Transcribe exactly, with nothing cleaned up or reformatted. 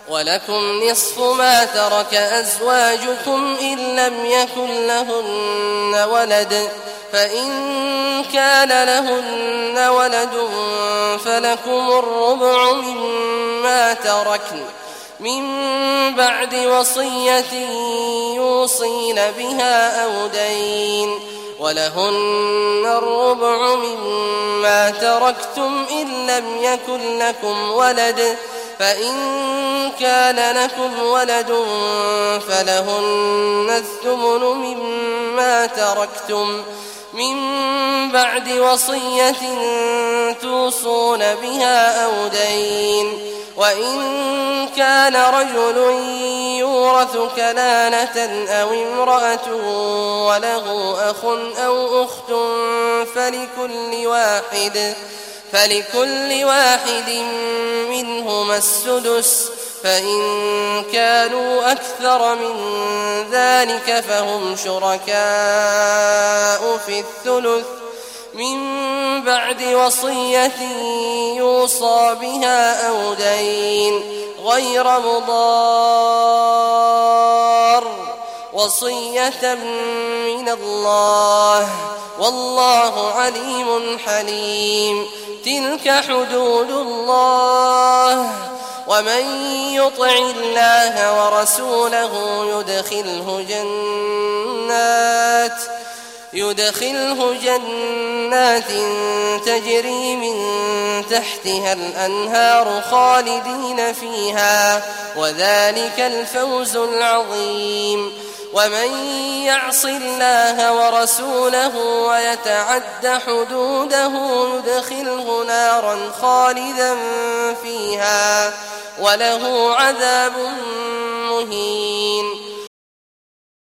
ولكم نصف ما ترك أزواجكم إن لم يكن لهن ولد، فإن كان لهن ولد فلكم الربع مما تركن من بعد وصية يوصين بها أو دين، ولهن الربع مما تركتم إن لم يكن لكم ولد، فإن كان لكم ولد فلهن الثمن مما تركتم من بعد وصية توصون بها أو دين، وإن كان رجل يورث كلالة أو امرأة وله أخ أو أخت فلكل واحد فلكل واحد منهما السدس، فإن كانوا أكثر من ذلك فهم شركاء في الثلث من بعد وصية يوصى بها أو دين غير مضار، وصية من الله والله عليم حليم. تلك حدود الله، ومن يطع الله ورسوله يدخله جنات يدخله جنات تجري من تحتها الأنهار خالدين فيها، وذلك الفوز العظيم. ومن يعص الله ورسوله ويتعد حدوده يدخله نارا خالدا فيها وله عذاب مهين.